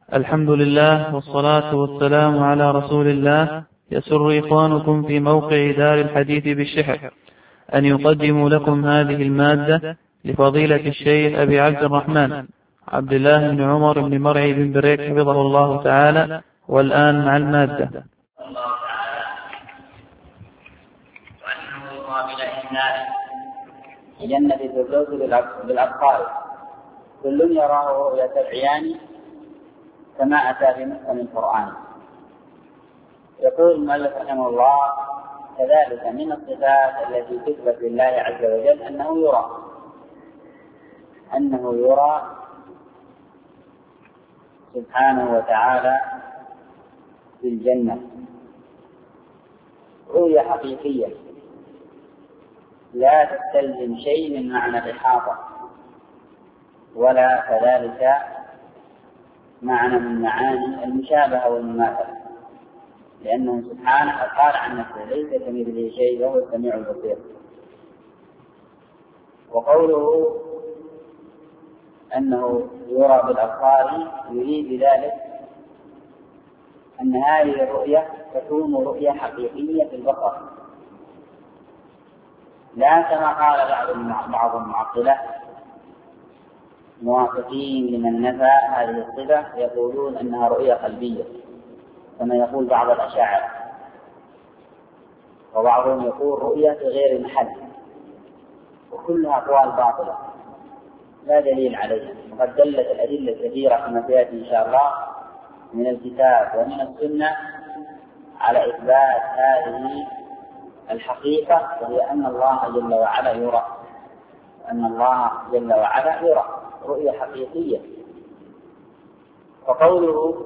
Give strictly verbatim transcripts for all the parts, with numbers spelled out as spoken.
الحمد لله والصلاة والسلام على رسول الله. يسر إخوانكم في موقع دار الحديث بالشحر أن يقدموا لكم هذه المادة لفضيلة الشيخ أبي عبد الرحمن عبد الله بن عمر بن مرعي بن بريك حفظه الله تعالى. والآن مع المادة. الله تعالى وأنه قابل إنسان جنة الفردوس بالأبصار كل يراه رؤية العيان كما أتى في محكم القرآن. يقول المؤلف رحمه الله: كذلك من الصفات التي تثبت لله عز وجل أنه يرى أنه يرى سبحانه وتعالى في الجنة رؤية حقيقية لا تستلزم شيء من معنى الإحاطة ولا كذلك معنى من معاني المشابهة والمماثلة، لأنه سبحانه قال عن نفسه: ليس كمثله شيء وهو السميع البصير. وقوله أنه يرى بالأبصار يريد بذلك أن هذه الرؤية تكون رؤية حقيقية في البصر، لا كما قال بعض المعطلة موافقين لمن نفى هذه الصفة يقولون أنها رؤية قلبية كما يقول بعض الأشاعرة، وبعضهم يقول رؤية في غير محل، وكلها أقوال باطلة لا دليل عليها. وقد دلت الأدلة الكثيرة كما سيأتي إن شاء الله من الكتاب ومن السنة على إثبات هذه الحقيقة، وهي أن الله جل وعلا يرى أن الله جل وعلا يرى رؤية حقيقية. وقوله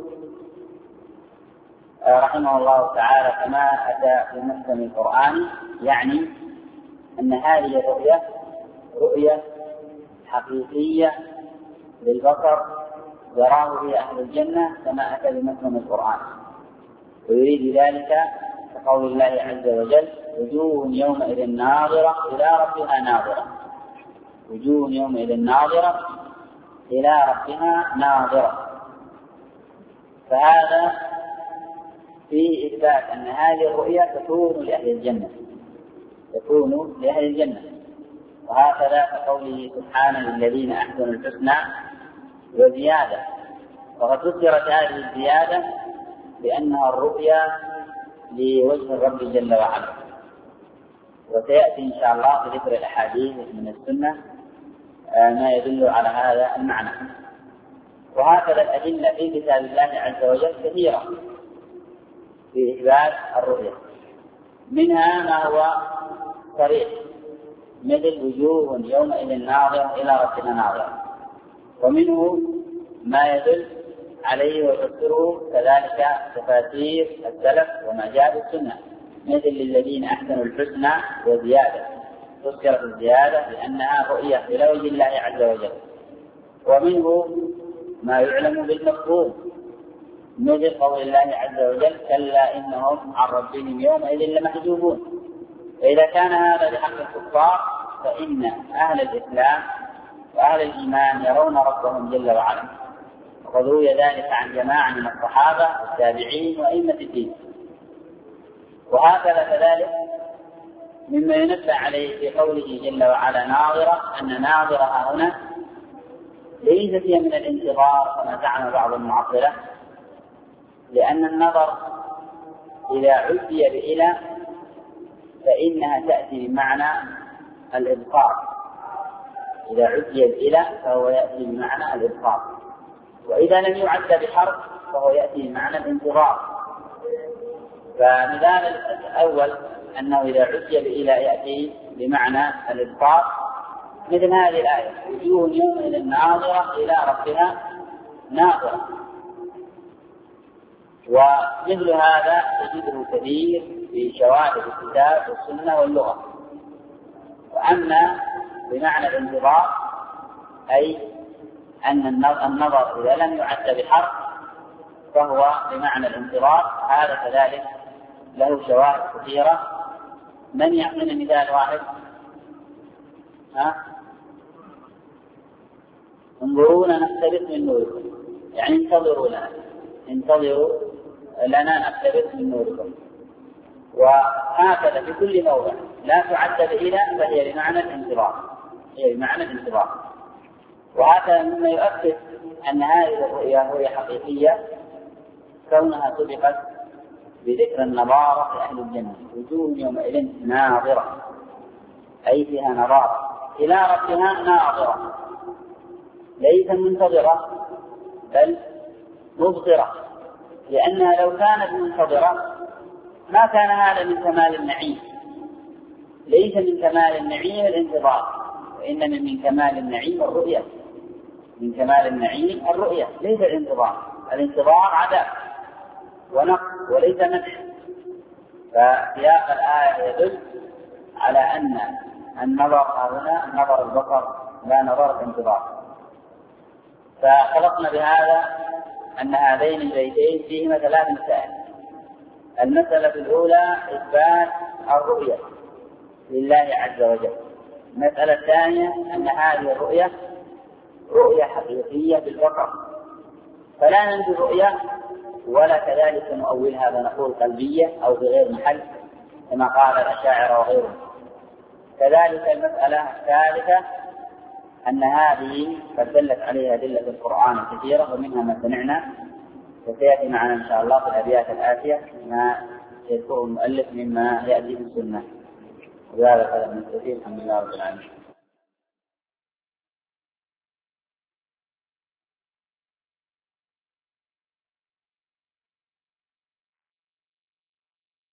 رحمه الله تعالى كما أتى في محكم القرآن يعني أن هذه الرؤية رؤية حقيقية للبصر يراه في أهل الجنة كما أتى بمحكم القرآن، ويريد ذلك كقول الله عز وجل: وجوه يومئذ ناظرة إلى ربها ناظرة. وجوه يومئذ ناظرة إلى ربها ناظرة. فهذا في إثبات أن هذه الرؤية تكون لأهل الجنة تكون لأهل الجنة وهكذا كقوله سبحانه: للذين أحسنوا الحسنى وزيادة. وقد ذكرت هذه الزيادة بأنها الرؤية لوجه الرب جل وعلا، وسيأتي إن شاء الله في ذكر الأحاديث من السنة ما يدل على هذا المعنى. وهكذا الأدلة في كتاب الله عز وجل كثيرة في إثبات الرؤية، منها ما هو صريح مثل وجوه يومئذ ناظرة إلى ربها ناظرة، ومنه ما يدل عليه ويفسره كذلك تفاسير السلف وما جاء في السنة مثل للذين أحسنوا الحسنى وزيادة. تذكر الزيادة لأنها رؤية إلى وجه الله عز وجل. ومنه ما يعلم بالمفهوم مثل قول الله عز وجل: كلا إنهم عن ربهم يومئذ لمحجوبون. فإذا كان هذا لحق الكفار فإن أهل الإسلام وأهل الإيمان يرون ربهم جل وعلا، وقد روي ذلك عن جماعة من الصحابة والتابعين وأئمة الدين. وهكذا كذلك مما ينبه عليه في قوله جل وعلا ناظرة أن ناظرة هنا ليست هي من الانتظار كما زعم بعض المعطلة، لأن النظر إذا عدي بإلى فإنها تأتي بمعنى الإبصار. إذا عدي بإلى فهو يأتي بمعنى الإبصار، وإذا لم يعد بحرف فهو يأتي بمعنى الانتظار. فمثال الأول أنه إذا عدي بإلى يأتي بمعنى الإبصار مثل هذه الآية: وجوه يومئذ ناظرة إلى ربها ناظرة. ومثل هذا تجده كثير في شواهد الكتاب والسنة واللغة. وأما بمعنى الانتظار أي أن النظر إذا لم يعد بحرف فهو بمعنى الانتظار، هذا كذلك له شواهد كثيرة. من يعطينا مثال واحد؟ ها؟ انظرونا نقتبس من نوركم. يعني انتظروا لنا انتظروا لنا نقتبس من نوركم. وهكذا في كل موضع لا تعدد إلى فهي بمعنى الانتظار، هي بمعنى الانتظار. وهذا مما يؤكد أن هذه الرؤيا رؤيا حقيقية كونها سبقت بذكر النظارة لأهل الجنة، وجوه يومئذ ناظرة أي فيها نظارة إلى ربها ناظرة، ليس منتظرة بل مبصرة، لأنها لو كانت منتظرة ما كان هذا من كمال النعيم. ليس من كمال النعيم الانتظار، وإنما من كمال النعيم الرؤية، من كمال النعيم الرؤية ليس الانتظار. الانتظار عذاب ونقص وليس مدح. فسياق الآية يدل على أن النظر هنا نظر البصر لا نظر الانتظار. فخلصنا بهذا أن هذين البيتين فيهما ثلاث مسائل. المسألة الأولى إثبات الرؤية لله عز وجل. المسألة الثانية أن هذه الرؤية رؤية حقيقية بالبصر، فلا ننفي الرؤية ولا كذلك نؤولها ونقول قلبية أو بغير محل كما قال الأشاعرة وغيرهم. كذلك المسألة الثالثة أن هذه قد دلت عليها أدلة القرآن كثيرة ومنها ما سمعنا، وسيأتي معنا إن شاء الله في الأبيات الآتية ما يذكره المؤلف مما يأتي في السنة. وهذا كلام من كثير. الحمد لله رب العالمين.